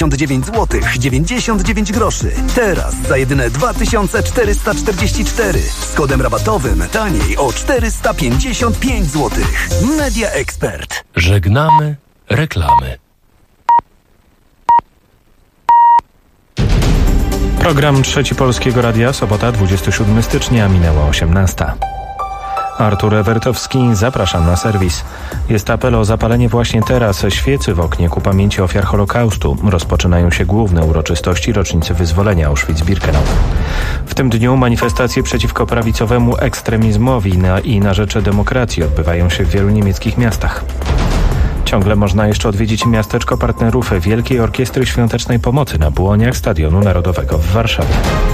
99 zł 99 groszy. Teraz za jedyne 2444. Z kodem rabatowym taniej o 455 zł. Media Expert. Żegnamy reklamy. Program Trzeci Polskiego Radia, sobota 27 stycznia, minęła 18. Artur Ewertowski, zapraszam na serwis. Jest apel o zapalenie właśnie teraz świecy w oknie ku pamięci ofiar Holokaustu. Rozpoczynają się główne uroczystości rocznicy wyzwolenia Auschwitz-Birkenau. W tym dniu manifestacje przeciwko prawicowemu ekstremizmowi i na rzecz demokracji odbywają się w wielu niemieckich miastach. Ciągle można jeszcze odwiedzić miasteczko partnerów Wielkiej Orkiestry Świątecznej Pomocy na błoniach Stadionu Narodowego w Warszawie.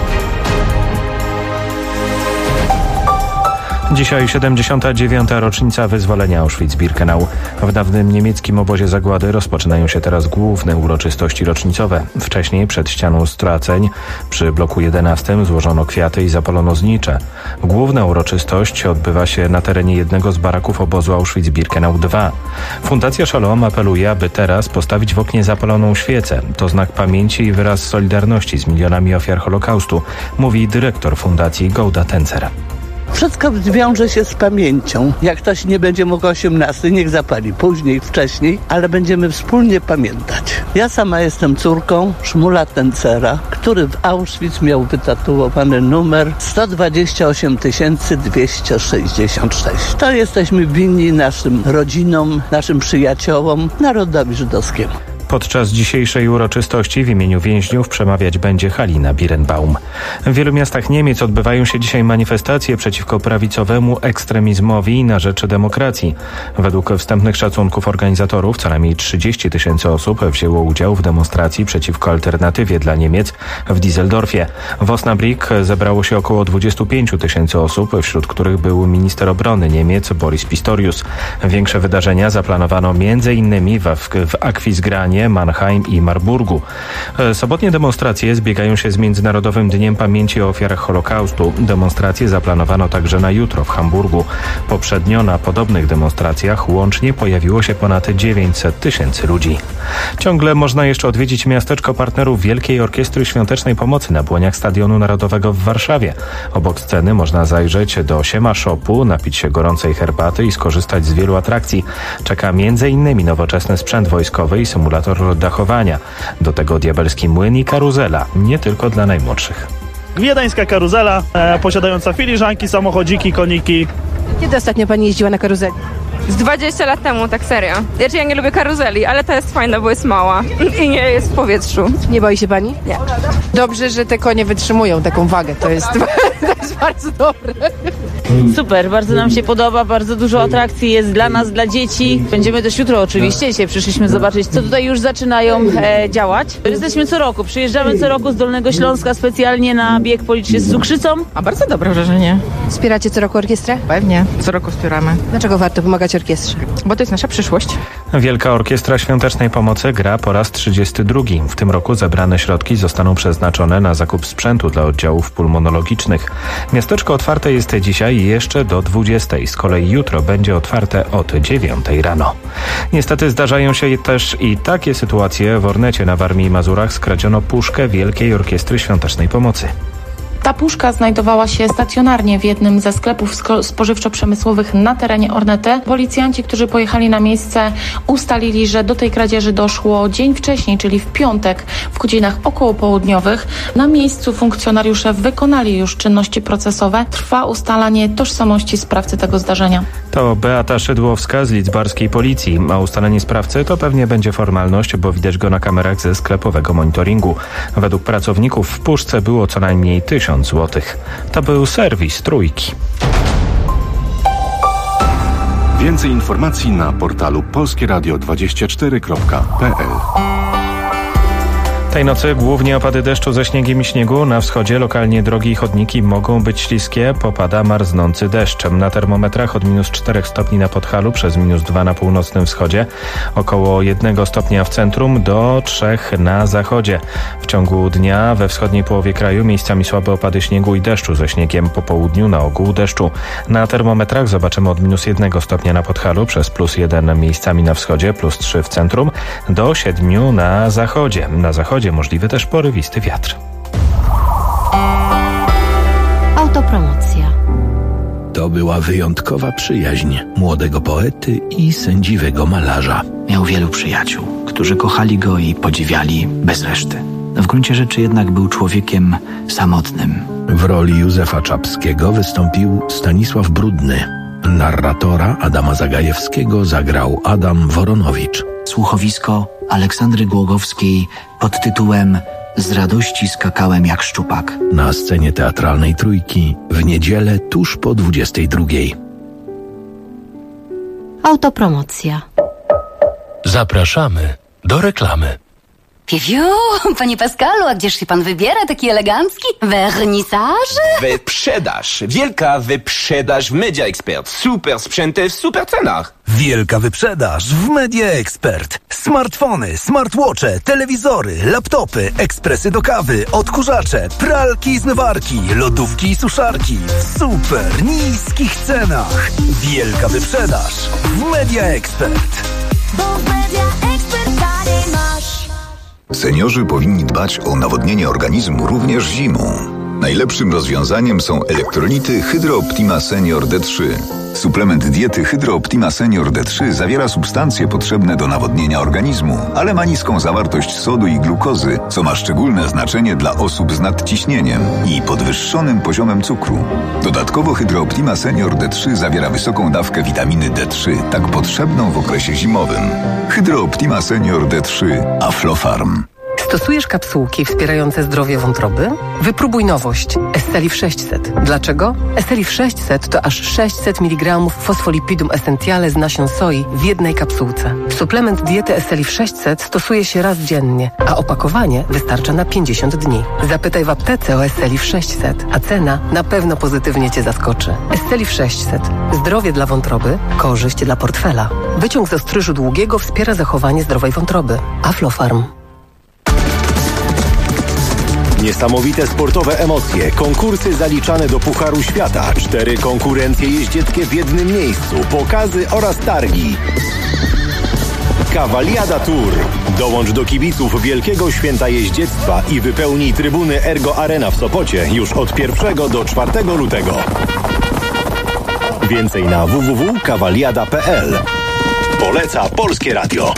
Dzisiaj 79. rocznica wyzwolenia Auschwitz-Birkenau. W dawnym niemieckim obozie zagłady rozpoczynają się teraz główne uroczystości rocznicowe. Wcześniej przed ścianą straceń przy bloku 11 złożono kwiaty i zapalono znicze. Główna uroczystość odbywa się na terenie jednego z baraków obozu Auschwitz-Birkenau II. Fundacja Shalom apeluje, aby teraz postawić w oknie zapaloną świecę. To znak pamięci i wyraz solidarności z milionami ofiar Holokaustu, mówi dyrektor fundacji Gołda Tencer. Wszystko wiąże się z pamięcią. Jak ktoś nie będzie mógł 18, niech zapali później, wcześniej, ale będziemy wspólnie pamiętać. Ja sama jestem córką Szmula Tencera, który w Auschwitz miał wytatuowany numer 128 266. To jesteśmy winni naszym rodzinom, naszym przyjaciołom, narodowi żydowskiemu. Podczas dzisiejszej uroczystości w imieniu więźniów przemawiać będzie Halina Birnbaum. W wielu miastach Niemiec odbywają się dzisiaj manifestacje przeciwko prawicowemu ekstremizmowi na rzecz demokracji. Według wstępnych szacunków organizatorów co najmniej 30 000 osób wzięło udział w demonstracji przeciwko alternatywie dla Niemiec w Düsseldorfie. W Osnabrück zebrało się około 25 000 osób, wśród których był minister obrony Niemiec Boris Pistorius. Większe wydarzenia zaplanowano m.in. w Aquisgranie, Mannheim i Marburgu. Sobotnie demonstracje zbiegają się z Międzynarodowym Dniem Pamięci o Ofiarach Holokaustu. Demonstracje zaplanowano także na jutro w Hamburgu. Poprzednio na podobnych demonstracjach łącznie pojawiło się ponad 900 000 ludzi. Ciągle można jeszcze odwiedzić miasteczko partnerów Wielkiej Orkiestry Świątecznej Pomocy na błoniach Stadionu Narodowego w Warszawie. Obok sceny można zajrzeć do Siema Shopu, napić się gorącej herbaty i skorzystać z wielu atrakcji. Czeka m.in. nowoczesny sprzęt wojskowy i symulator dachowania. Do tego diabelski młyn i karuzela, nie tylko dla najmłodszych. Wiedeńska karuzela, posiadająca filiżanki, samochodziki, koniki. Kiedy ostatnio pani jeździła na karuzeli? Z 20 lat temu, tak serio. Ja nie lubię karuzeli, ale ta jest fajna, bo jest mała i nie jest w powietrzu. Nie boi się pani? Nie. Dobrze, że te konie wytrzymują taką wagę. To jest bardzo dobre. Super, bardzo nam się podoba, bardzo dużo atrakcji jest dla nas, dla dzieci. Będziemy też jutro oczywiście, dzisiaj przyszliśmy zobaczyć, co tutaj już zaczynają działać. Jesteśmy co roku, przyjeżdżamy co roku z Dolnego Śląska specjalnie na bieg policzny z cukrzycą. A bardzo dobre wrażenie. Wspieracie co roku orkiestrę? Pewnie, co roku wspieramy. Dlaczego warto pomagać orkiestrze? Bo to jest nasza przyszłość. Wielka Orkiestra Świątecznej Pomocy gra po raz 32. W tym roku zebrane środki zostaną przeznaczone na zakup sprzętu dla oddziałów pulmonologicznych. Miasteczko otwarte jest dzisiaj jeszcze do 20. Z kolei jutro będzie otwarte od 9 rano. Niestety zdarzają się też i takie sytuacje. W Ornecie na Warmii i Mazurach skradziono puszkę Wielkiej Orkiestry Świątecznej Pomocy. Ta puszka znajdowała się stacjonarnie w jednym ze sklepów spożywczo-przemysłowych na terenie Ornety. Policjanci, którzy pojechali na miejsce, ustalili, że do tej kradzieży doszło dzień wcześniej, czyli w piątek w godzinach okołopołudniowych. Na miejscu funkcjonariusze wykonali już czynności procesowe. Trwa ustalanie tożsamości sprawcy tego zdarzenia. To Beata Szydłowska z lidzbarskiej policji, a ustalenie sprawcy to pewnie będzie formalność, bo widać go na kamerach ze sklepowego monitoringu. Według pracowników w puszce było co najmniej 1000 zł. To był serwis Trójki. Więcej informacji na portalu polskieradio24.pl. Tej nocy głównie opady deszczu ze śniegiem i śniegu. Na wschodzie lokalnie drogi i chodniki mogą być śliskie. Popada marznący deszcz. Na termometrach od -4 stopni na Podhalu przez -2 na północnym wschodzie. Około 1 stopnia w centrum do 3 na zachodzie. W ciągu dnia we wschodniej połowie kraju miejscami słabe opady śniegu i deszczu ze śniegiem. Po południu na ogół deszczu. Na termometrach zobaczymy od -1 stopnia na Podhalu przez +1 miejscami na wschodzie, +3 w centrum do 7 na zachodzie. Na zachodzie możliwy też porywisty wiatr. Autopromocja. To była wyjątkowa przyjaźń młodego poety i sędziwego malarza. Miał wielu przyjaciół, którzy kochali go i podziwiali bez reszty. W gruncie rzeczy jednak był człowiekiem samotnym. W roli Józefa Czapskiego wystąpił Stanisław Brudny. Narratora Adama Zagajewskiego zagrał Adam Woronowicz. Słuchowisko Aleksandry Głogowskiej pod tytułem Z radości skakałem jak szczupak. Na scenie teatralnej Trójki w niedzielę tuż po 22:00. Autopromocja. Zapraszamy do reklamy. Piu, panie Pascalu, a gdzież się pan wybiera, taki elegancki? Wernisaż? Wyprzedaż. Wielka wyprzedaż w Media Expert. Super sprzęty w super cenach. Wielka wyprzedaż w Media Expert. Smartfony, smartwatche, telewizory, laptopy, ekspresy do kawy, odkurzacze, pralki i zmywarki, lodówki i suszarki w super niskich cenach. Wielka wyprzedaż w Media Expert. Bo w Media Expert taniej masz. Seniorzy powinni dbać o nawodnienie organizmu również zimą. Najlepszym rozwiązaniem są elektrolity Hydro Optima Senior D3. Suplement diety Hydro Optima Senior D3 zawiera substancje potrzebne do nawodnienia organizmu, ale ma niską zawartość sodu i glukozy, co ma szczególne znaczenie dla osób z nadciśnieniem i podwyższonym poziomem cukru. Dodatkowo Hydro Optima Senior D3 zawiera wysoką dawkę witaminy D3, tak potrzebną w okresie zimowym. Hydro Optima Senior D3 Aflofarm. Stosujesz kapsułki wspierające zdrowie wątroby? Wypróbuj nowość Estelif 600. Dlaczego? Estelif 600 to aż 600 mg fosfolipidum essentiale z nasion soi w jednej kapsułce. Suplement diety Estelif 600 stosuje się raz dziennie, a opakowanie wystarcza na 50 dni. Zapytaj w aptece o Estelif 600, a cena na pewno pozytywnie Cię zaskoczy. Estelif 600. Zdrowie dla wątroby, korzyść dla portfela. Wyciąg z ostryżu długiego wspiera zachowanie zdrowej wątroby. Aflofarm. Niesamowite sportowe emocje, konkursy zaliczane do Pucharu Świata, 4 konkurencje jeździeckie w jednym miejscu, pokazy oraz targi. Cavaliada Tour. Dołącz do kibiców Wielkiego Święta Jeździectwa i wypełnij trybuny Ergo Arena w Sopocie już od 1 do 4 lutego. Więcej na www.cavaliada.pl. Poleca Polskie Radio.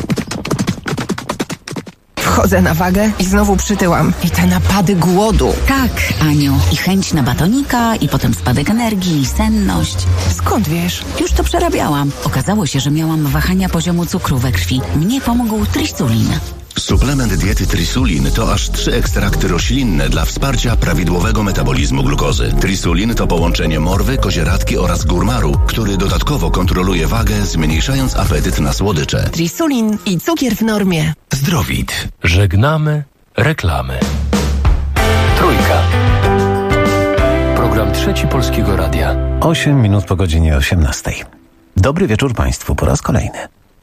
Wchodzę na wagę i znowu przytyłam. I te napady głodu. Tak, Aniu. I chęć na batonika, i potem spadek energii, i senność. Skąd wiesz? Już to przerabiałam. Okazało się, że miałam wahania poziomu cukru we krwi. Mnie pomógł Trisulin. Suplement diety Trisulin to aż 3 ekstrakty roślinne dla wsparcia prawidłowego metabolizmu glukozy. Trisulin to połączenie morwy, kozieradki oraz górmaru, który dodatkowo kontroluje wagę, zmniejszając apetyt na słodycze. Trisulin i cukier w normie. Zdrowit. Żegnamy reklamy. Trójka. Program Trzeci Polskiego Radia. 8 minut po godzinie 18. Dobry wieczór Państwu po raz kolejny.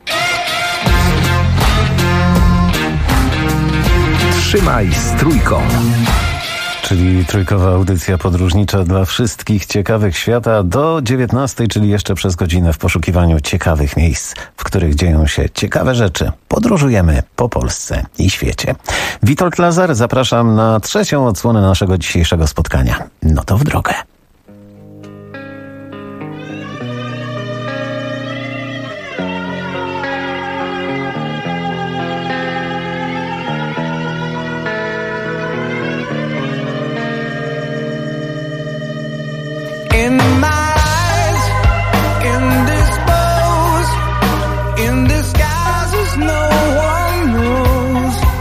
Trzymaj z Trójką. Czyli trójkowa audycja podróżnicza dla wszystkich ciekawych świata do 19, czyli jeszcze przez godzinę w poszukiwaniu ciekawych miejsc, w których dzieją się ciekawe rzeczy. Podróżujemy po Polsce i świecie. Witold Lazar, zapraszam na 3. odsłonę naszego dzisiejszego spotkania. No to w drogę.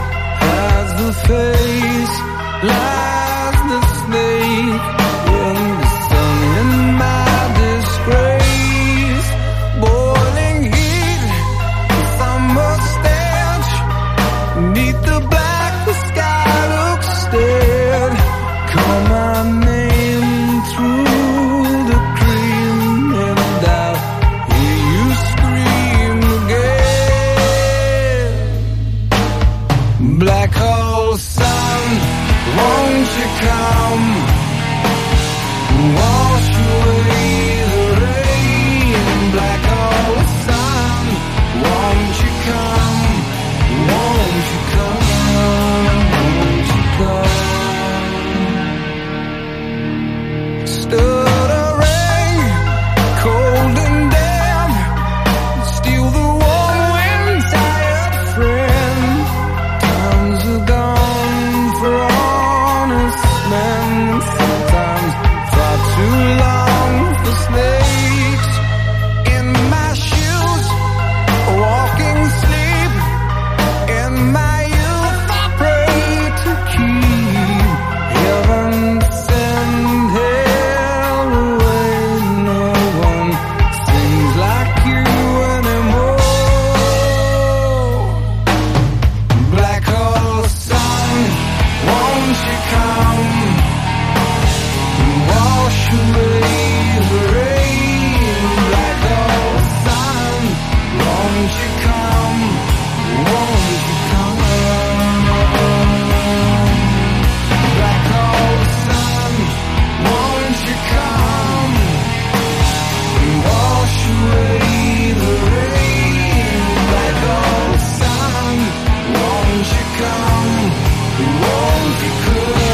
Face lies the snake in Black hole sun, won't you come? Wash away the rain. Black hole sun, won't you come? Won't you come? Won't you come? Stuttering, cold and damp, still the warm wind, tired friend. Times are gone for honest men. Sometimes far too long for snakes. In my shoes, walking sleep. In my youth, I pray to keep heaven send hell away. No one sings like you anymore. Black hole sun, won't you come? Wash away the rain. Black hole sun, won't you come? Won't you come? Black hole sun, won't you come? Wash away the rain. Black hole sun, won't you come? Won't you come?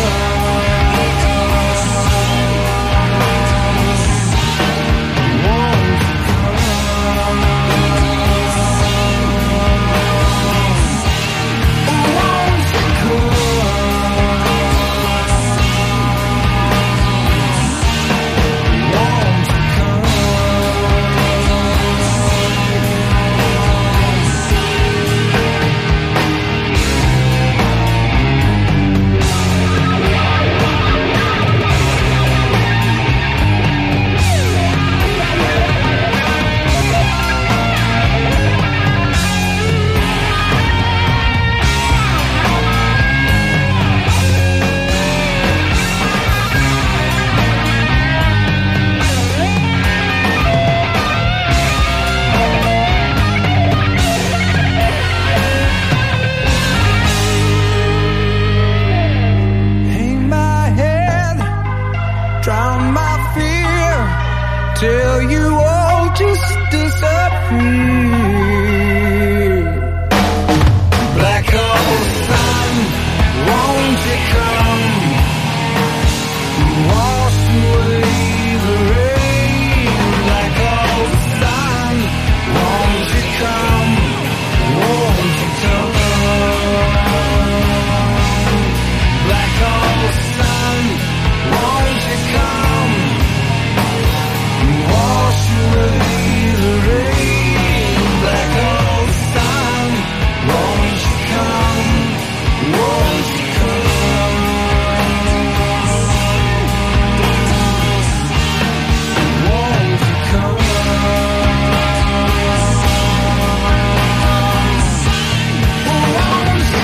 Hang my head, drown my fear, till you all just disappear. Black hole sun, won't you come? Wash away the rain. Black hole sun, won't you come? Won't you come? Black hole sun, won't you come? Wash away the rain. Black hole sun, won't you come? Won't you come? Won't you come? Won't you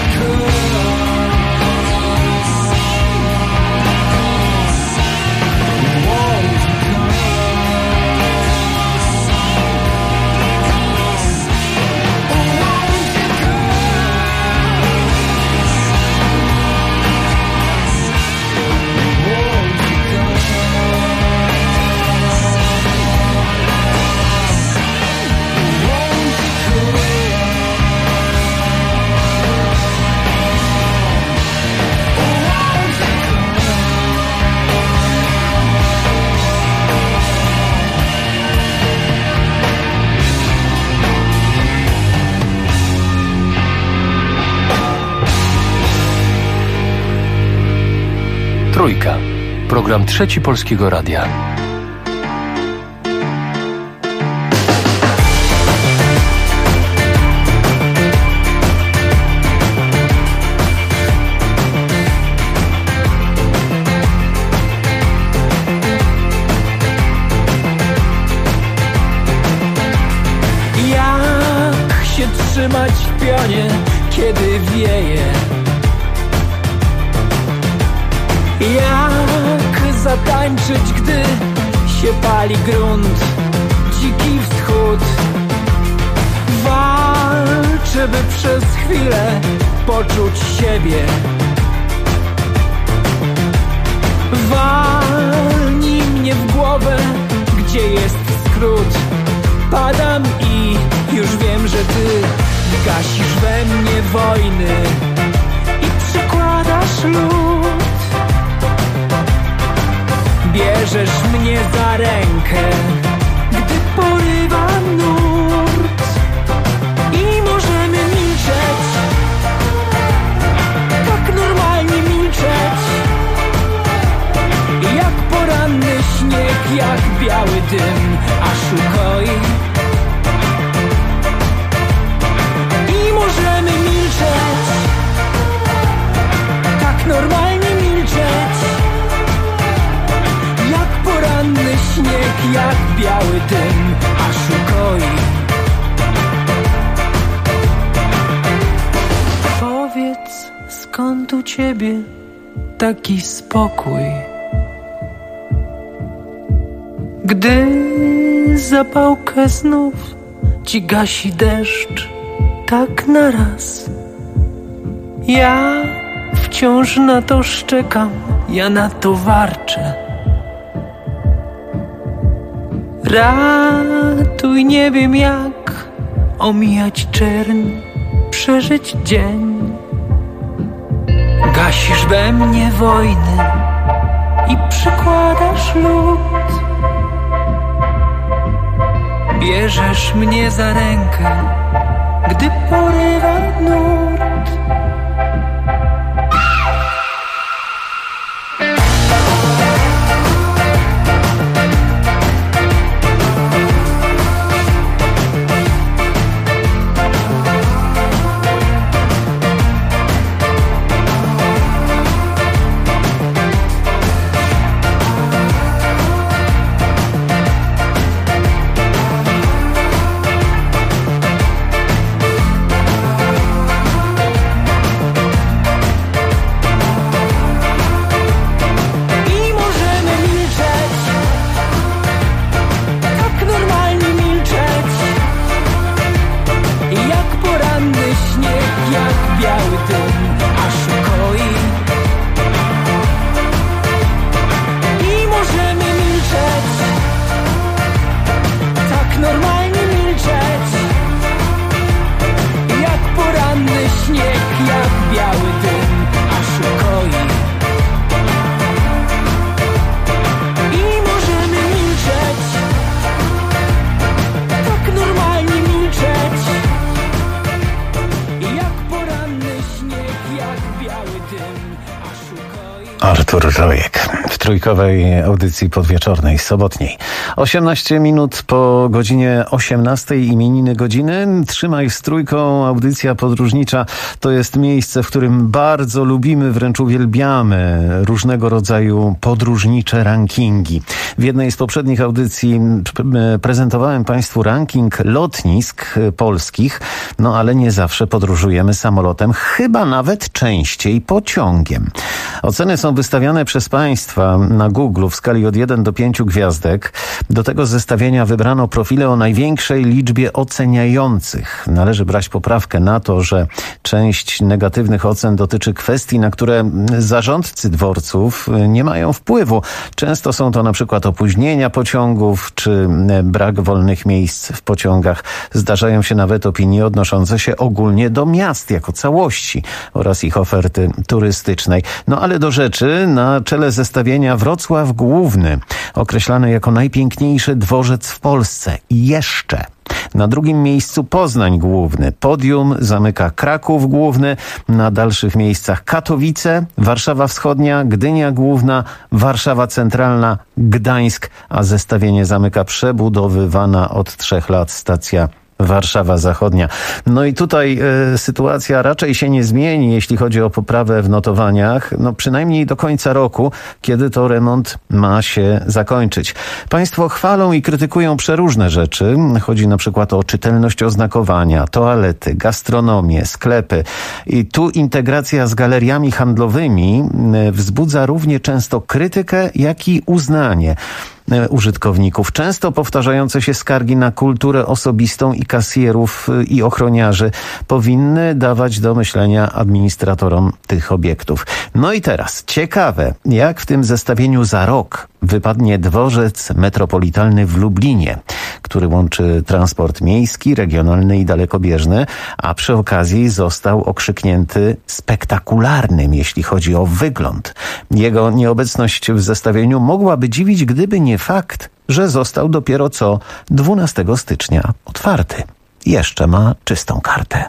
Trójka. Program Trzeci Polskiego Radia. Jak się trzymać w pionie, kiedy wieje? Jak zatańczyć, gdy się pali grunt? Dziki wschód. Walczę, by przez chwilę poczuć siebie. Walnij mnie w głowę, gdzie jest skrót. Padam i już wiem, że ty gasisz we mnie wojny i przykładasz lód. Bierzesz mnie za rękę, gdy porywa nurt. I możemy milczeć, tak normalnie milczeć. Jak poranny śnieg, jak biały dym, aż ukoi. I możemy milczeć, tak normalnie milczeć. Jak poranny śnieg, jak biały dym, aż ukoi. Powiedz, skąd u ciebie taki spokój? Gdy zapałkę znów ci gasi deszcz tak naraz. Ja wciąż na to szczekam, ja na to warczę. Ratuj, nie wiem jak omijać czerń, przeżyć dzień. Gasisz we mnie wojny i przykładasz lód. Bierzesz mnie za rękę, gdy porywa nurt. Artur Rojek w trójkowej audycji podwieczornej, sobotniej. 18 minut po godzinie 18, imieniny godziny. Trzymaj z trójką, audycja podróżnicza to jest miejsce, w którym bardzo lubimy, wręcz uwielbiamy różnego rodzaju podróżnicze rankingi. W jednej z poprzednich audycji prezentowałem Państwu ranking lotnisk polskich, no ale nie zawsze podróżujemy samolotem, chyba nawet częściej pociągiem. Oceny są wystawiane przez Państwa na Google w skali od 1 do 5 gwiazdek. Do tego zestawienia wybrano profile o największej liczbie oceniających. Należy brać poprawkę na to, że część negatywnych ocen dotyczy kwestii, na które zarządcy dworców nie mają wpływu. Często są to na przykład opóźnienia pociągów czy brak wolnych miejsc w pociągach. Zdarzają się nawet opinie odnoszące się ogólnie do miast jako całości oraz ich oferty turystycznej. No ale do rzeczy, na czele zestawienia Wrocław Główny, określany jako najpiękniejszy dworzec w Polsce. I jeszcze na drugim miejscu Poznań Główny. Podium zamyka Kraków Główny. Na dalszych miejscach Katowice, Warszawa Wschodnia, Gdynia Główna, Warszawa Centralna, Gdańsk, a zestawienie zamyka przebudowywana od 3 lat stacja Warszawa Zachodnia. No i tutaj sytuacja raczej się nie zmieni, jeśli chodzi o poprawę w notowaniach, no przynajmniej do końca roku, kiedy to remont ma się zakończyć. Państwo chwalą i krytykują przeróżne rzeczy. Chodzi na przykład o czytelność oznakowania, toalety, gastronomię, sklepy. I tu integracja z galeriami handlowymi wzbudza równie często krytykę, jak i uznanie. użytkowników. Często powtarzające się skargi na kulturę osobistą i kasjerów i ochroniarzy powinny dawać do myślenia administratorom tych obiektów. No i teraz ciekawe, jak w tym zestawieniu za rok wypadnie dworzec metropolitalny w Lublinie, który łączy transport miejski, regionalny i dalekobieżny, a przy okazji został okrzyknięty spektakularnym, jeśli chodzi o wygląd. Jego nieobecność w zestawieniu mogłaby dziwić, gdyby nie fakt, że został dopiero co 12 stycznia otwarty. Jeszcze ma czystą kartę.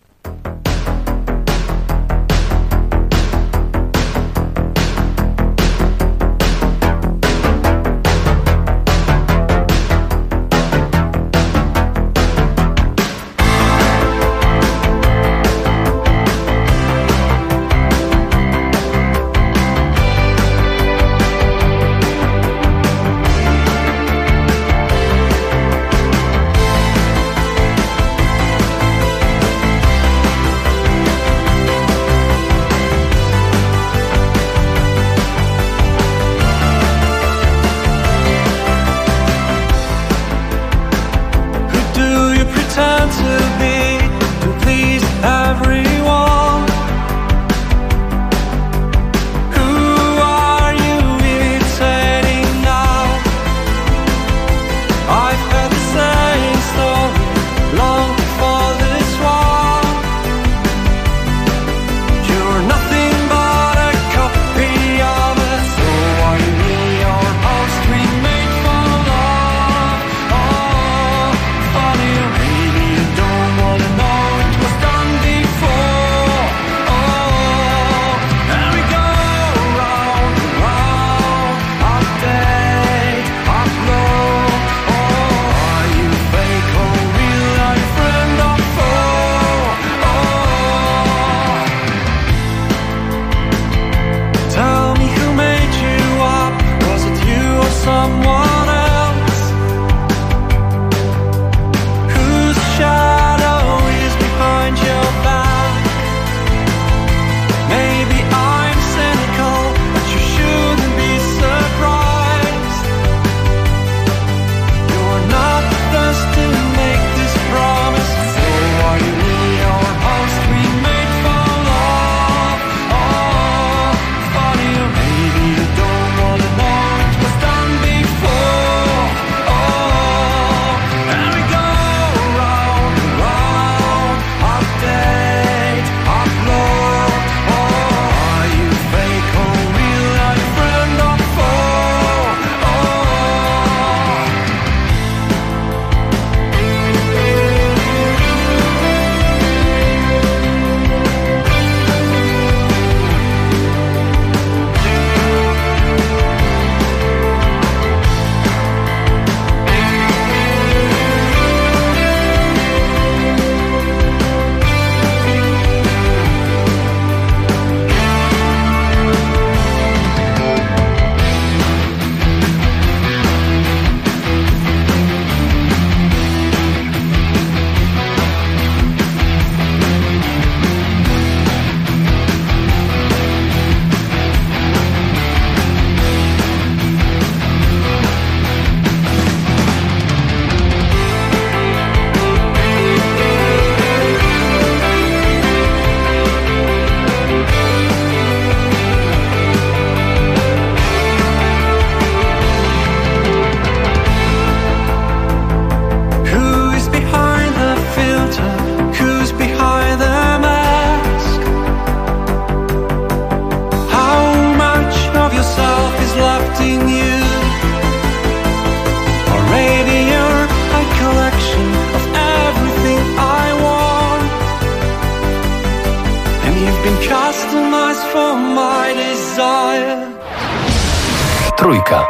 Trójka.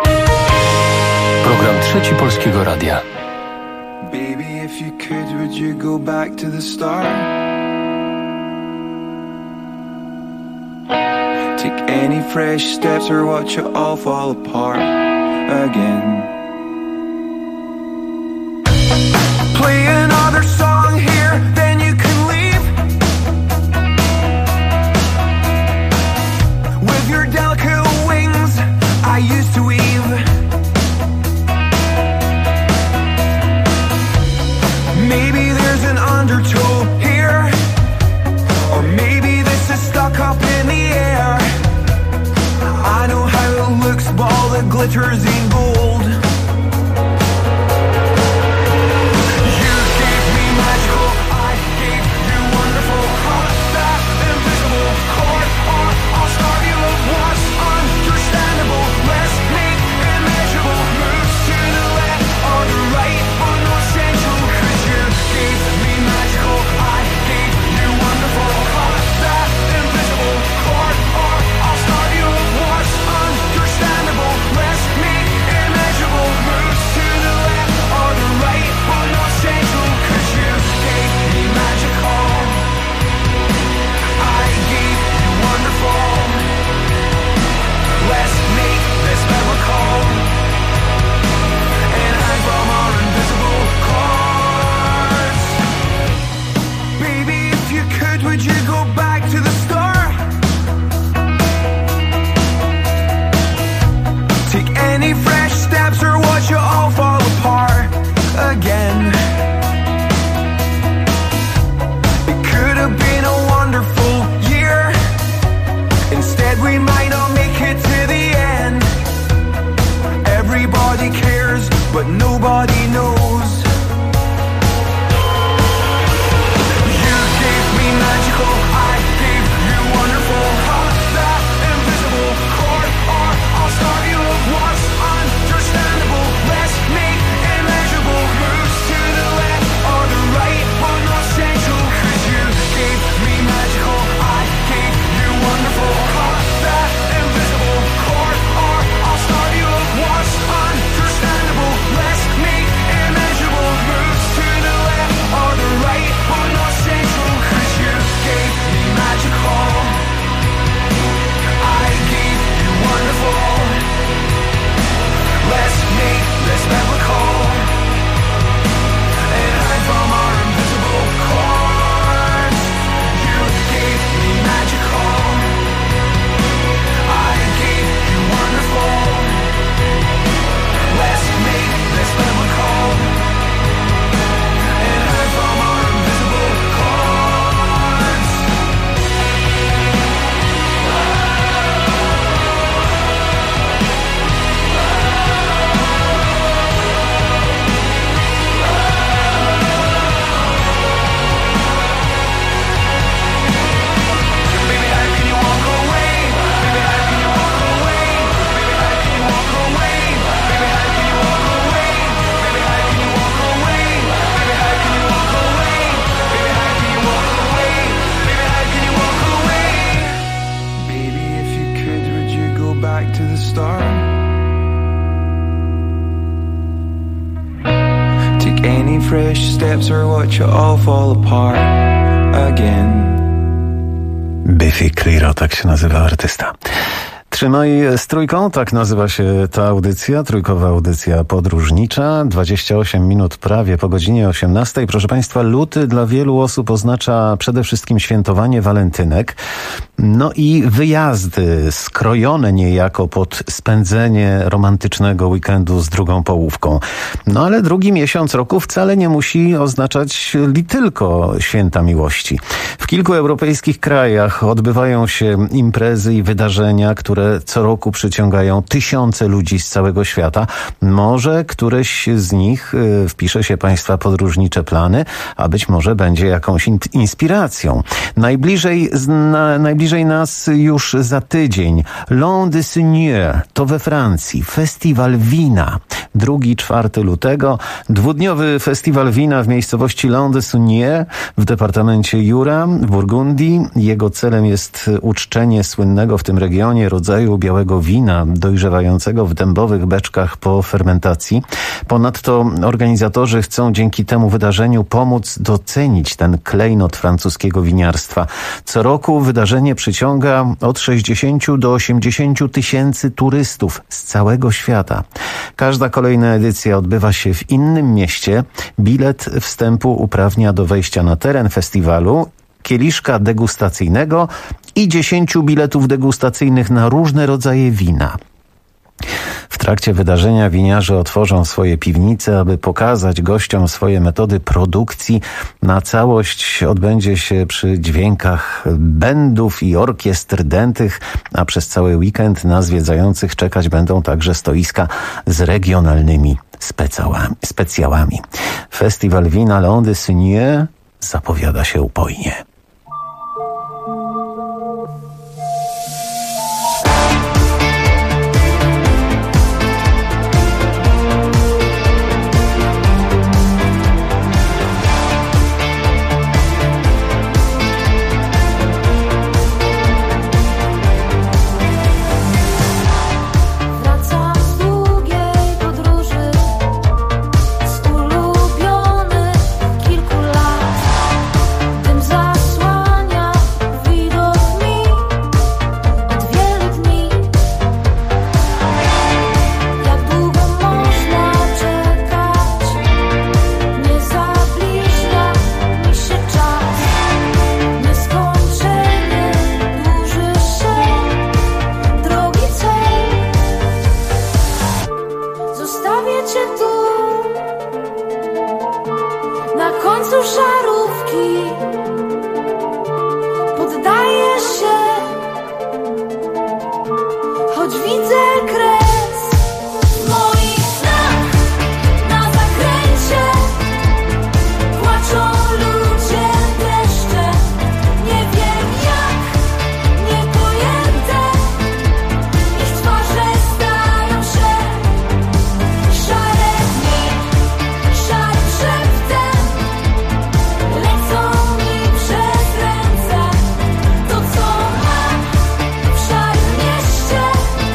Program Trzeci Polskiego Radia. Baby, if you could, would you go back to the start? Take any fresh steps or watch it all fall apart again. Play another song here, then you can leave with your delicate wings I used to weave. Instead we might not make it to the end. Everybody cares, but nobody knows. You gave me magical, I gave you wonderful. Cut that invisible cord, or I'll starve you of what's understandable. Let's make immeasurable moves to the left or the right, but not central. 'Cause you gave me magical, I gave you wonderful. Cut that invisible cord, or I'll starve you of what's understandable. Let's make immeasurable moves to the left or the right, but not central. 'Cause you gave me magical, I gave you wonderful. Let's make this biblical and hide from our invisible cords. You gave me magical, I gave you wonderful. Let's make this biblical and hide from our invisible cords. Baby, how can you walk away? Baby, how can you walk away? Baby, how can you walk away? Baby, how can you walk away? Baby, how can you walk away? Baby, how can you walk away? Baby, how can you walk away? Baby, how can you walk away? Baby, if you could, would you go back to the start? Take any fresh steps or watch it all fall apart again. Biffy Clyro, tak się nazywa artysta. Trzymaj z trójką, tak nazywa się ta audycja, trójkowa audycja podróżnicza. 28 minut prawie po godzinie 18. Proszę Państwa, luty dla wielu osób oznacza przede wszystkim świętowanie walentynek, no i wyjazdy skrojone niejako pod spędzenie romantycznego weekendu z drugą połówką. No ale drugi miesiąc roku wcale nie musi oznaczać tylko święta miłości. W kilku europejskich krajach odbywają się imprezy i wydarzenia, które co roku przyciągają tysiące ludzi z całego świata. Może któreś z nich wpisze się Państwa podróżnicze plany, a być może będzie jakąś inspiracją. Najbliżej nas już za tydzień Long de Seigneur, to we Francji, festiwal wina. 2-4 lutego, dwudniowy festiwal wina w miejscowości Long de Seigneur w departamencie Jura w Burgundii. Jego celem jest uczczenie słynnego w tym regionie rodzaju białego wina dojrzewającego w dębowych beczkach po fermentacji. Ponadto organizatorzy chcą dzięki temu wydarzeniu pomóc docenić ten klejnot francuskiego winiarstwa. Co roku wydarzenie przyciąga od 60 do 80 tysięcy turystów z całego świata. Każda kolejna edycja odbywa się w innym mieście. Bilet wstępu uprawnia do wejścia na teren festiwalu, kieliszka degustacyjnego i 10 biletów degustacyjnych na różne rodzaje wina. W trakcie wydarzenia winiarze otworzą swoje piwnice, aby pokazać gościom swoje metody produkcji. Na całość odbędzie się przy dźwiękach bendów i orkiestr dętych, a przez cały weekend na zwiedzających czekać będą także stoiska z regionalnymi specjałami. Festiwal wina Long de Seigneur zapowiada się upojnie. Kilku lat, tym za choć widzę kres w moich snach. Na zakręcie płaczą ludzie, deszcze. Nie wiem jak, niepojęte. Ich twarze stają się szare dni, szarym szeptem lecą mi przez ręce. To co mam w szarym mieście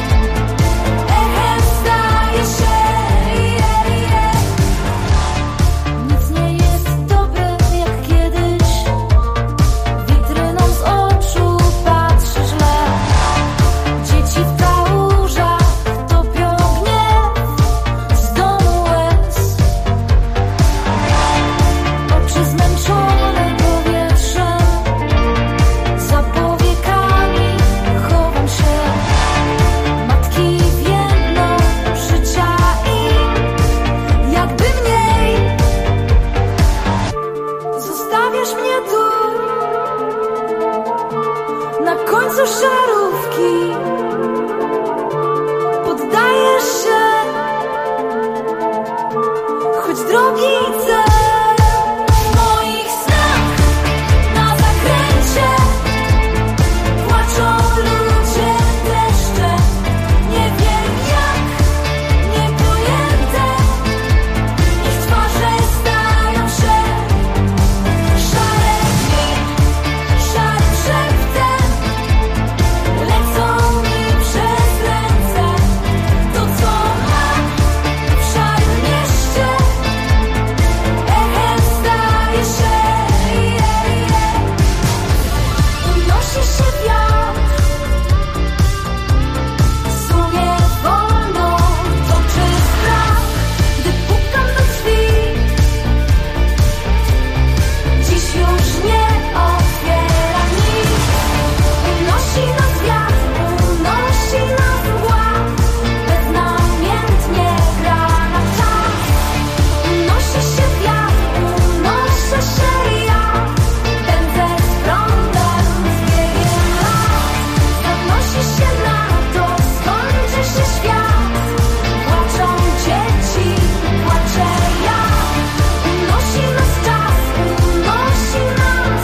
echem staje się. Nic nie jest dobre jak kiedyś. Witryną z oczu patrzy źle. Dzieci w kałużach topią gniew z domu łez. Oczy zmęczone powietrzem, za powiekami chowam się. Matki więdną życia im jakby mniej. Zostawiasz mnie tu na końcu szarówki. Poddajesz się, choć drogi cel w moich snach. Na zakręcie płaczą ludzie, deszcze. Nie wiem jak, niepojęte. Ich twarze stają się szare dni, szarym szeptem lecą mi przez ręce. To co mam w szarym mieście echem staje się. Unosi się wiatr, sunie wolno, toczy strach, gdy pukam do drzwi. Dziś już nie otwiera nikt. Unosi nas wiatr, unosi nas mgła, beznamiętnie gra na czas. Unosi się wiatr, unoszę się ja, pędzę z prądem, z biegiem lat. Zanosi się na to, skończy się świat. Płaczą dzieci, płaczę ja. Unosi nas czas, unosi nas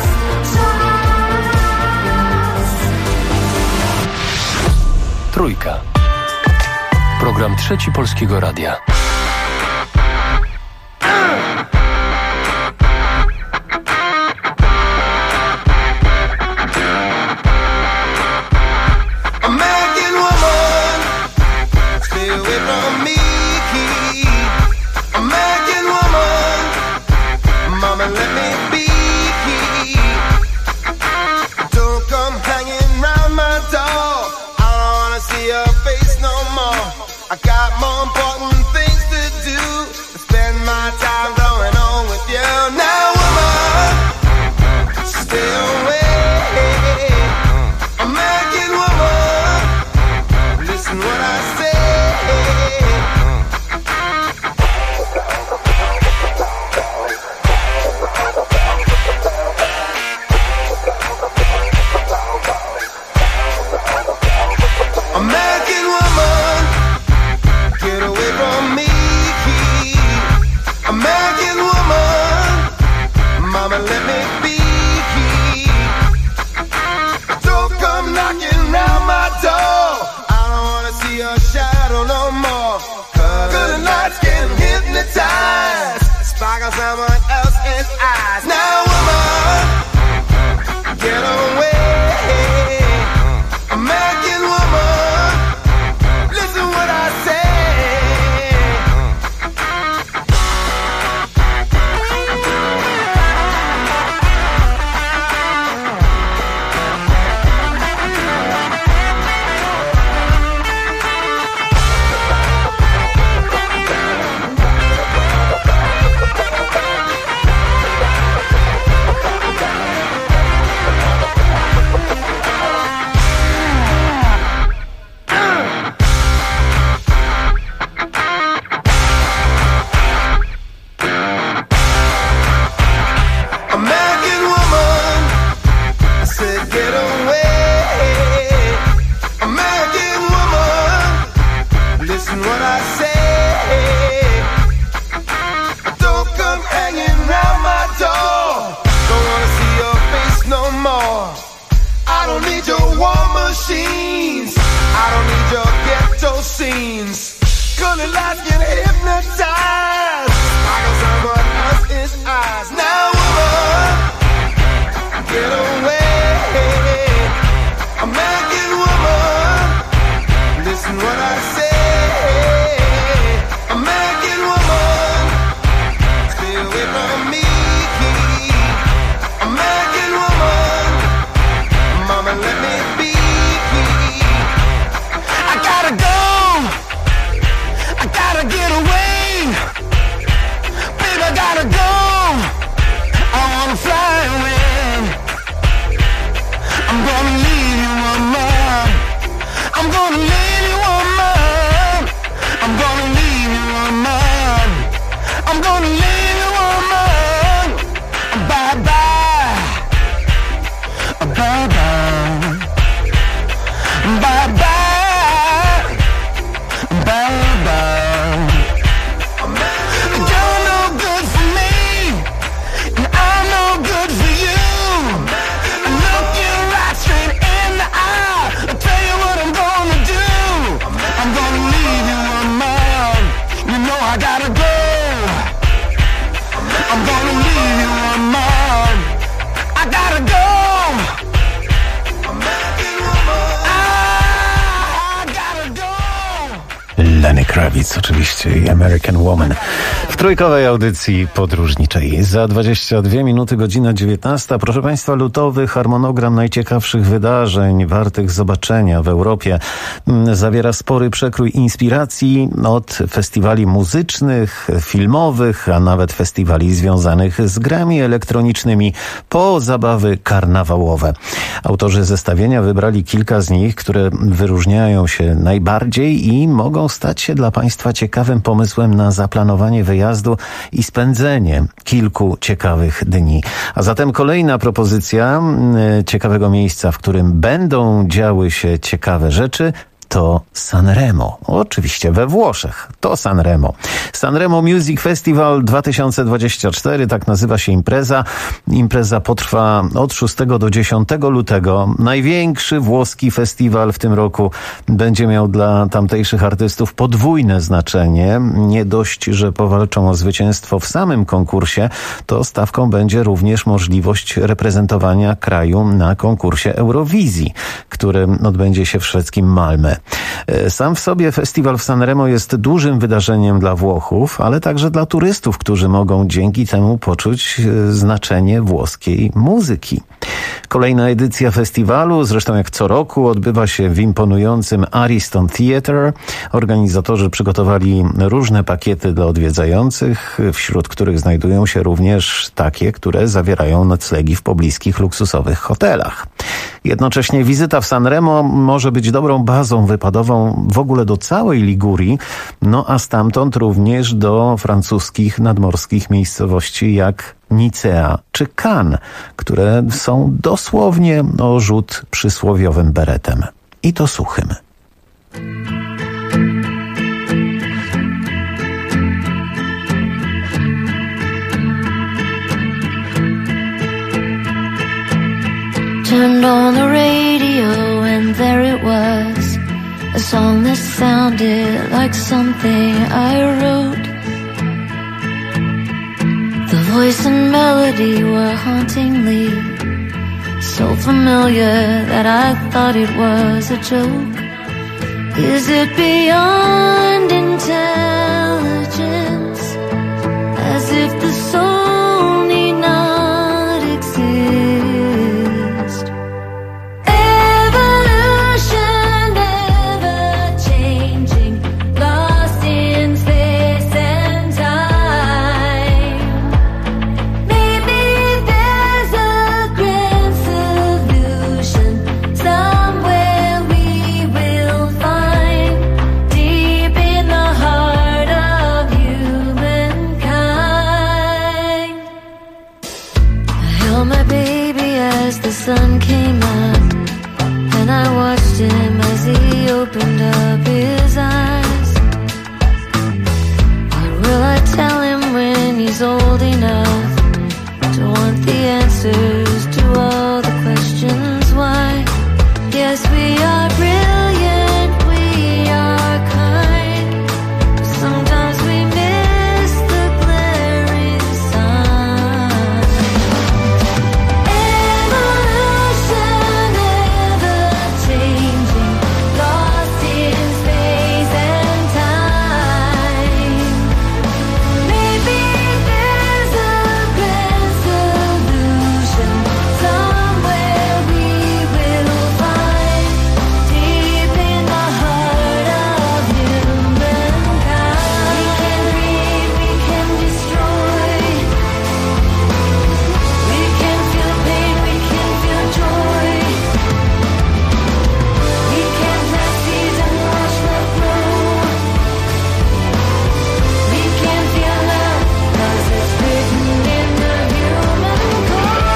czas. Trójka. Program Trzeci Polskiego Radia. American woman, stay away from me. American woman, mama let me be. Don't come hanging round my door. I don't wanna see your face no more. I got more important things to do than spend my time going on with you. Now woman, stay away. American woman, listen what I say. American woman, get away from me. American woman, mama let me be. Don't come knocking round my door. I don't wanna see your shadow no more. Good nights can hypnotize, sparkle someone else's eyes. Now woman, get away. American woman, listen what I say. Lenny Kravitz oczywiście i American Woman w trójkowej audycji podróżniczej. Za 22 minuty, godzina 19. Proszę Państwa, lutowy harmonogram najciekawszych wydarzeń wartych zobaczenia w Europie zawiera spory przekrój inspiracji od festiwali muzycznych, filmowych, a nawet festiwali związanych z grami elektronicznymi po zabawy karnawałowe. Autorzy zestawienia wybrali kilka z nich, które wyróżniają się najbardziej i mogą stać się dla Państwa ciekawym pomysłem na zaplanowanie wyjazdu i spędzenie kilku ciekawych dni. A zatem kolejna propozycja ciekawego miejsca, w którym będą działy się ciekawe rzeczy, to Sanremo. Oczywiście we Włoszech. To Sanremo. Sanremo Music Festival 2024, tak nazywa się impreza. Impreza potrwa od 6 do 10 lutego. Największy włoski festiwal w tym roku będzie miał dla tamtejszych artystów podwójne znaczenie. Nie dość, że powalczą o zwycięstwo w samym konkursie, to stawką będzie również możliwość reprezentowania kraju na konkursie Eurowizji, który odbędzie się w szwedzkim Malmö. Sam w sobie festiwal w Sanremo jest dużym wydarzeniem dla Włochów, ale także dla turystów, którzy mogą dzięki temu poczuć znaczenie włoskiej muzyki. Kolejna edycja festiwalu, zresztą jak co roku, odbywa się w imponującym Ariston Theatre. Organizatorzy przygotowali różne pakiety dla odwiedzających, wśród których znajdują się również takie, które zawierają noclegi w pobliskich luksusowych hotelach. Jednocześnie wizyta w Sanremo może być dobrą bazą wypadową w ogóle do całej Ligurii, no a stamtąd również do francuskich nadmorskich miejscowości jak Nicea czy Cannes, które są dosłownie o rzut przysłowiowym beretem. I to suchym. Turned on the radio and there it was, a song that sounded like something I wrote. The voice and melody were hauntingly so familiar that I thought it was a joke. Is it beyond intelligence, as if the soul need not exist? Evolution, ever changing, lost in space and time. Maybe there's a grand solution somewhere we will find, deep in the heart of humankind. I held my baby as the sun came up, and I watched him as he opened up his eyes. What will I tell him when he's old enough to want the answers to all the questions why? Yes, we are brilliant, we are kind, but sometimes we miss the glaring sign. Evolution, ever changing, lost in space and time. Maybe there's a grand solution somewhere we will find, deep in the heart of humankind. We can create, we can destroy, we can feel pain, we can feel joy, we can plant seeds and watch them grow, we can feel love, 'cause it's written in the human code.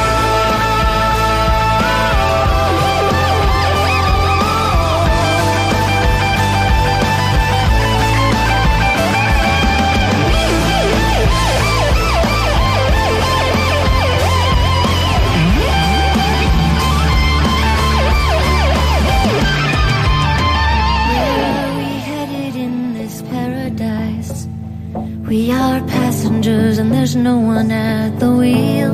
Where are we headed in this paradise? We are passengers and there's no one at the wheel.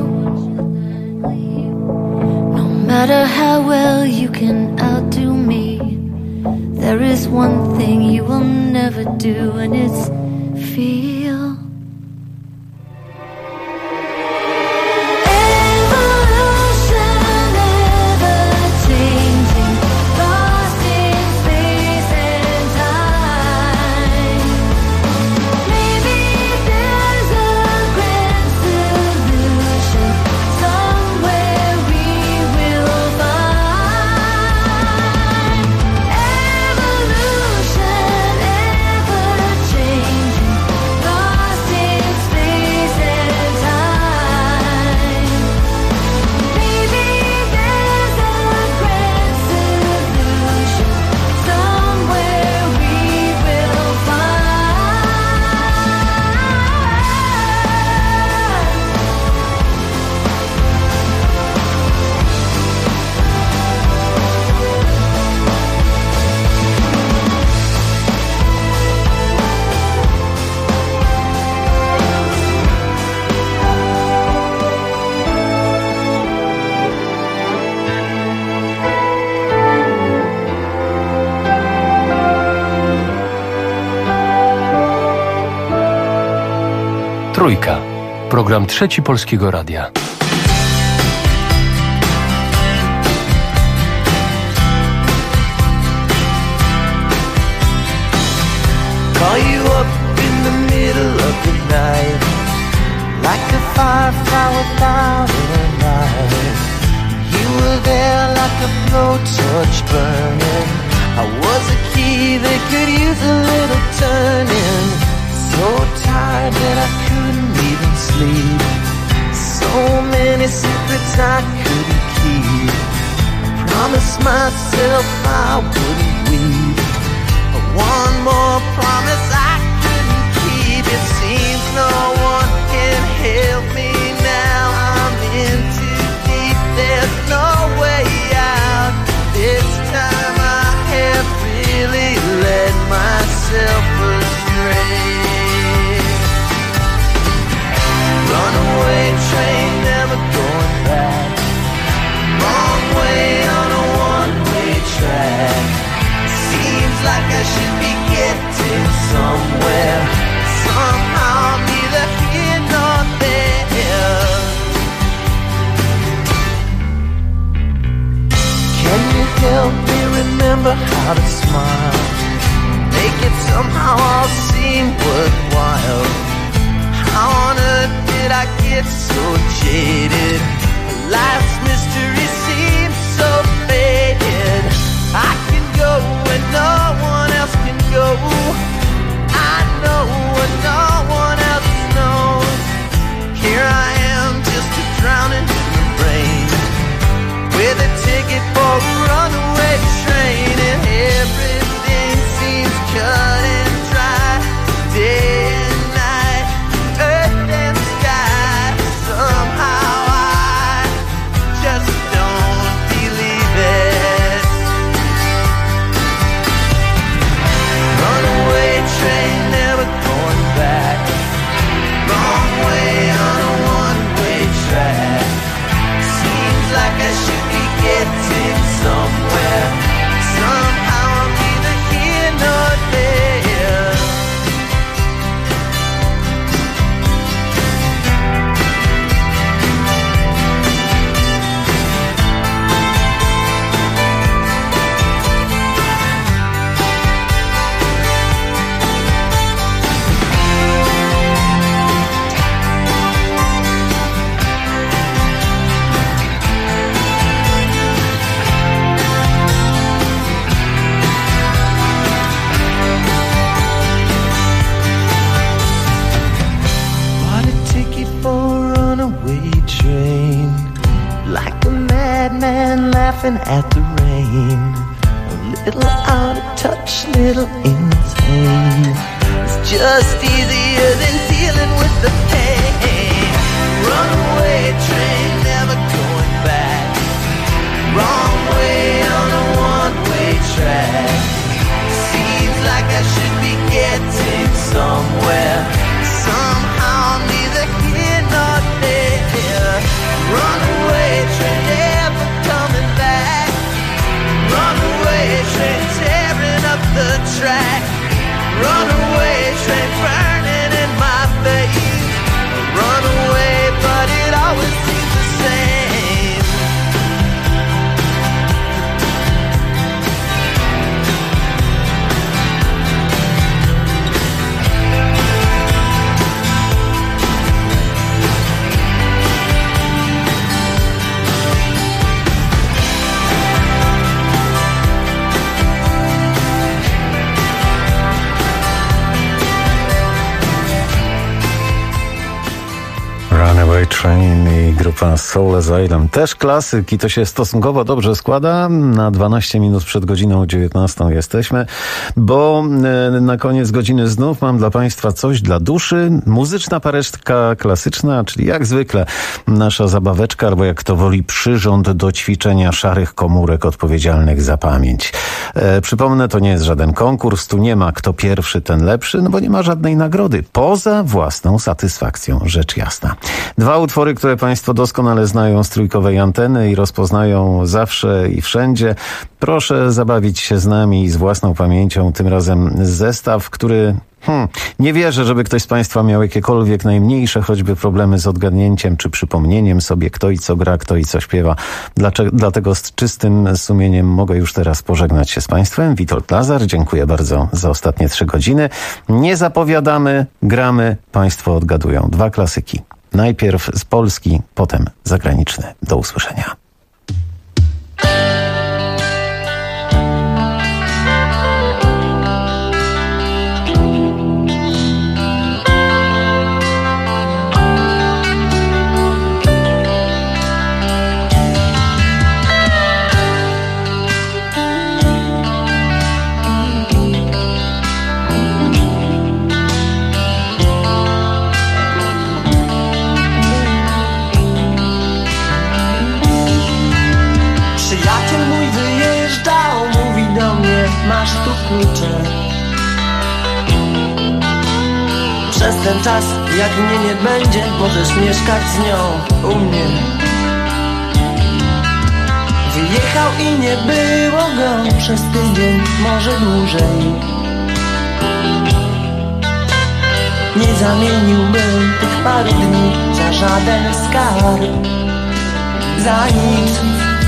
No matter how well you can outdo me, there There is one thing you will never do, and it's feel. Trójka. Program Trzeci Polskiego Radia. Call you up in the middle of the night, like a firefly without a light. You were there like a blowtorch burning. I was a key that could use a little turning. So tired that I couldn't even sleep. So many secrets I couldn't keep. I promised myself I wouldn't weep. One more promise I couldn't keep. It seems no one can help me now. I'm in too deep, there's no way out. This time I have really led myself astray. Runaway train, never going back. Wrong way on a one-way track. Seems like I should be getting somewhere. Somehow I'm neither here nor there. Can you help me remember how to smile? Make it somehow all seem worthwhile. How on earth did I get so jaded? Life's mystery seems so faded. I can go where no one else can go. I know what no one else knows. Here I am, just a drowning in the rain, with a ticket for a runaway train, and everything seems cut and dry. Day and night, earth and sky. Somehow I just don't believe it. Runaway train, never going back. Wrong way on a one-way track. Seems like I should be getting somewhere. Somehow I'm neither here nor there. Bought a ticket for a runaway train, like a madman laughing at the rain. A little out of touch, little insane. It's just easier than dealing with the pain. Runaway train, never going back. Wrong way on a one-way track. Seems like I should be getting somewhere. Somehow I'm neither here nor there. Runaway train, never coming back. Runaway train, tearing up Runaway train burning in my face. Runaway, but it always seems the same. Runaway Train i grupa Soul Asylum. Też klasyk i to się stosunkowo dobrze składa. Na 12 minut przed godziną 19 jesteśmy, bo na koniec godziny znów mam dla Państwa coś dla duszy. Muzyczna pareczka klasyczna, czyli jak zwykle nasza zabaweczka, albo jak to woli przyrząd do ćwiczenia szarych komórek odpowiedzialnych za pamięć. Przypomnę, to nie jest żaden konkurs, tu nie ma kto pierwszy, ten lepszy, no bo nie ma żadnej nagrody. Poza własną satysfakcją, rzecz jasna. Dwa utwory, które Państwo doskonale znają z trójkowej anteny i rozpoznają zawsze i wszędzie. Proszę zabawić się z nami i z własną pamięcią. Tym razem zestaw, który... nie wierzę, żeby ktoś z Państwa miał jakiekolwiek najmniejsze choćby problemy z odgadnięciem czy przypomnieniem sobie, kto i co gra, kto i co śpiewa. Dlatego z czystym sumieniem mogę już teraz pożegnać się z Państwem. Witold Lazar, dziękuję bardzo za ostatnie 3 godziny. Nie zapowiadamy, gramy, Państwo odgadują. 2 klasyki. Najpierw z Polski, potem zagraniczny. Do usłyszenia. Masz tu klucze. Przez ten czas, jak mnie nie będzie, możesz mieszkać z nią u mnie. Wyjechał i nie było go przez tydzień, może dłużej. Nie zamieniłbym tych paru dni za żaden skarb, za nic.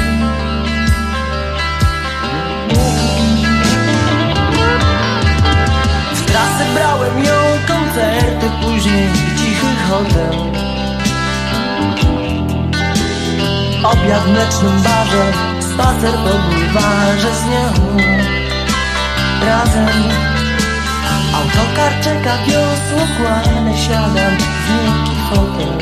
Trasy brałem ją, koncerty, później cichy hotel. Obiad w mlecznym barze, spacer po bulwarze z nią razem. Autokar czeka, wiosło kładę, siadam w miękki fotel.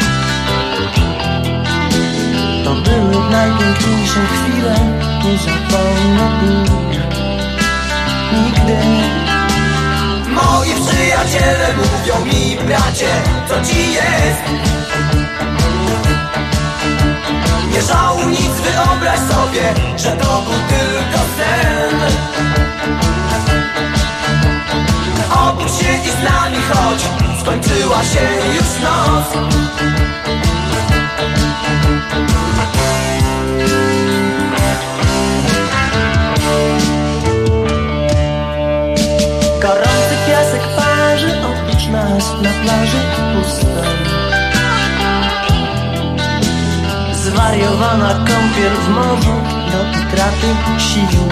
To były najpiękniejsze chwile, nie zapomnę ich nigdy. Moi przyjaciele mówią mi, bracie, co ci jest? Nie żałuj nic, wyobraź sobie, że to był tylko sen. Obudź się i z nami chodź, skończyła się już noc. Gorący piasek parzy, oprócz nas na plaży pusto. Zwariowana kąpiel w morzu, do utraty sił.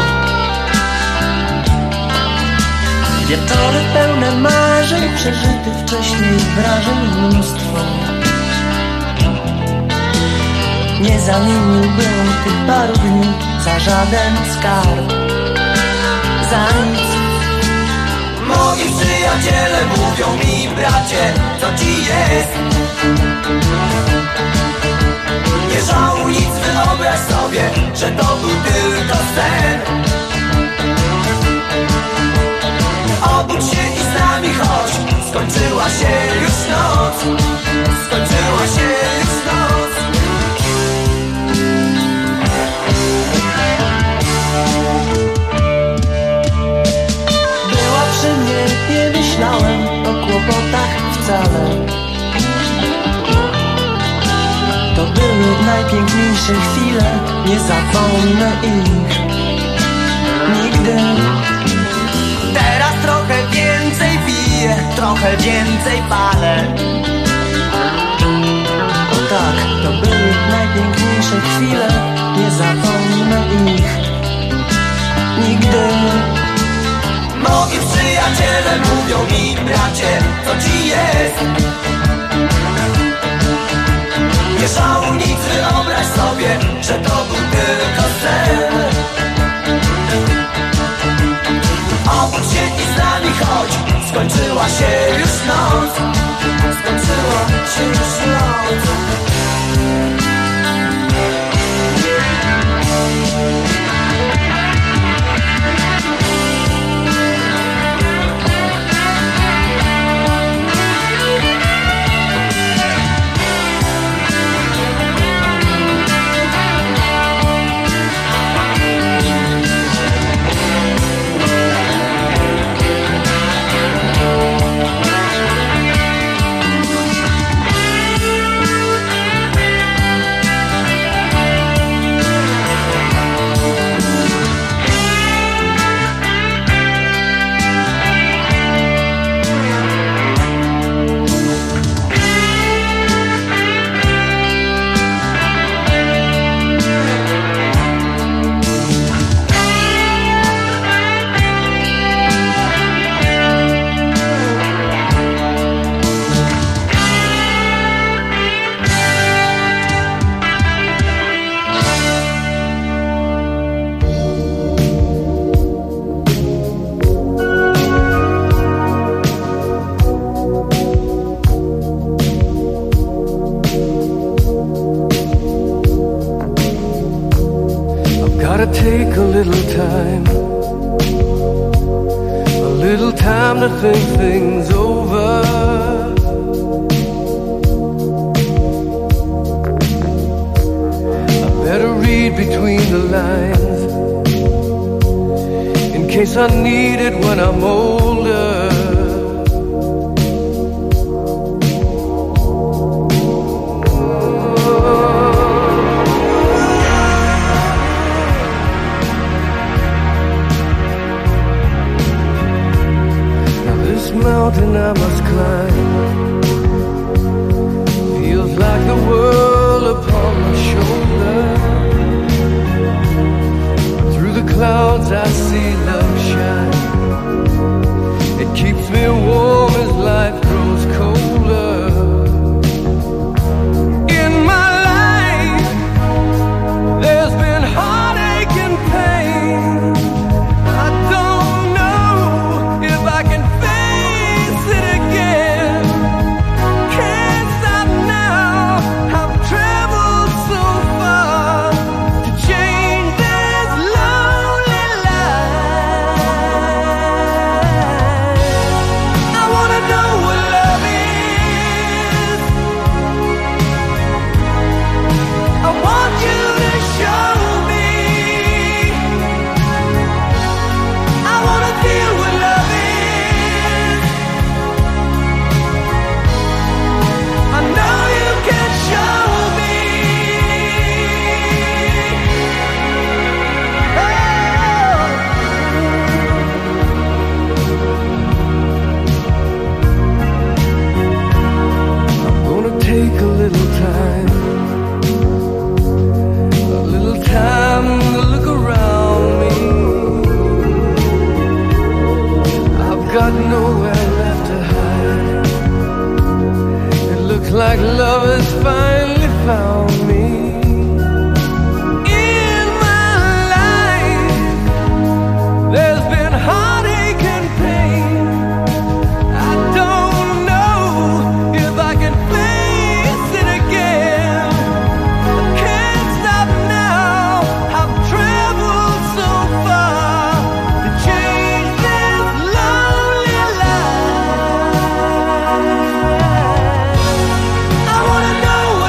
Wieczory pełne marzeń, przeżytych wcześniej wrażeń mnóstwo. Nie zamieniłbym tych paru dni za żaden skarb, za nic. Moi przyjaciele mówią mi, bracie, co ci jest? Nie żałuj nic, wyobraź sobie, że to był tylko sen. Obudź się i z nami chodź, skończyła się już noc. Skończyła się już noc. Była przy mnie, nie myślałem o kłopotach wcale. To były najpiękniejsze chwile, nie zapomnę ich nigdy. Teraz trochę wiem. trochę więcej palę. O tak, to były najpiękniejsze chwile, nie zapomnę ich nigdy. Moi przyjaciele mówią mi, bracie, co ci jest? Nie żałuj nic, wyobraź sobie, że to był tylko sen. Obudź się i z nami chodź, skończyła się już noc. Skończyła się już noc. Take a little time to think things over. I better read between the lines in case I need it when I'm older. Mountain I must climb feels like the world upon my shoulder. Through the clouds I see love shine. It keeps me warm as life grows colder. In my life there's been heartache and pain. I don't know if I can like love has finally found me. In my life there's been heartache and pain. I don't know if I can face it again. I can't stop now. I've traveled so far to change this lonely life. I wanna know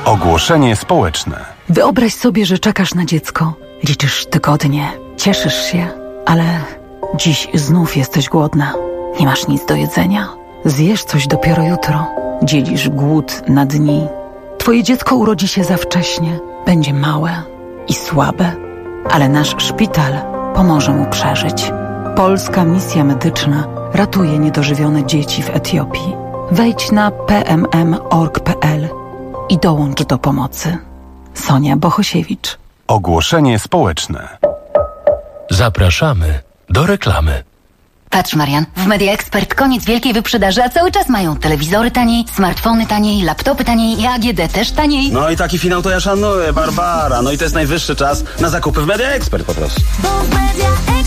Ogłoszenie społeczne. Wyobraź sobie, że czekasz na dziecko. Liczysz tygodnie, cieszysz się, ale dziś znów jesteś głodna. Nie masz nic do jedzenia. Zjesz coś dopiero jutro. Dzielisz głód na dni. Twoje dziecko urodzi się za wcześnie. Będzie małe i słabe, ale nasz szpital pomoże mu przeżyć. Polska Misja Medyczna ratuje niedożywione dzieci w Etiopii. Wejdź na pmm.org.pl i dołącz do pomocy. Sonia Bohosiewicz. Ogłoszenie społeczne. Zapraszamy do reklamy. Patrz, Marian, w Media Expert koniec wielkiej wyprzedaży, a cały czas mają telewizory taniej, smartfony taniej, laptopy taniej i AGD też taniej. No i taki finał to ja szanuję, Barbara. No i to jest najwyższy czas na zakupy w Media Expert po prostu. Bo w Media Expert